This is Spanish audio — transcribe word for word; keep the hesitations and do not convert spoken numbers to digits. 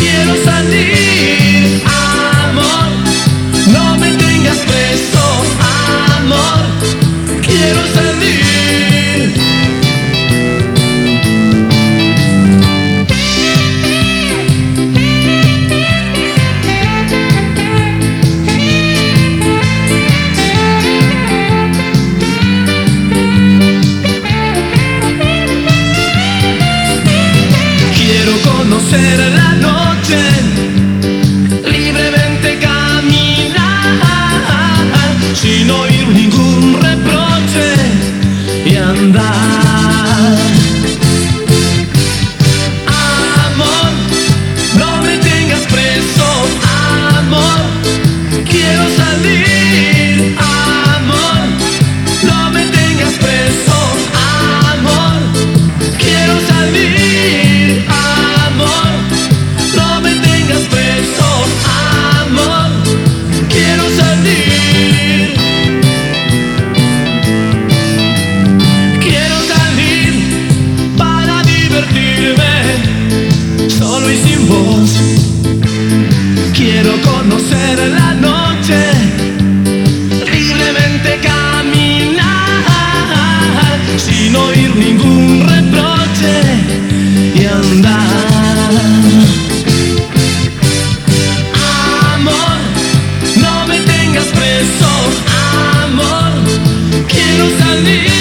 quiero salir, amor, no me tengas preso, amor, quiero salir. Conocer la noche, libremente caminar, sin oír ningún reproche y andar. Amor, no me tengas preso, amor, quiero salir, amor, no me tengas preso, amor, quiero salir. Solo y sin voz, quiero conocer la noche, libremente caminar, sin oír ningún reproche y andar. Amor, no me tengas preso, amor, quiero salir.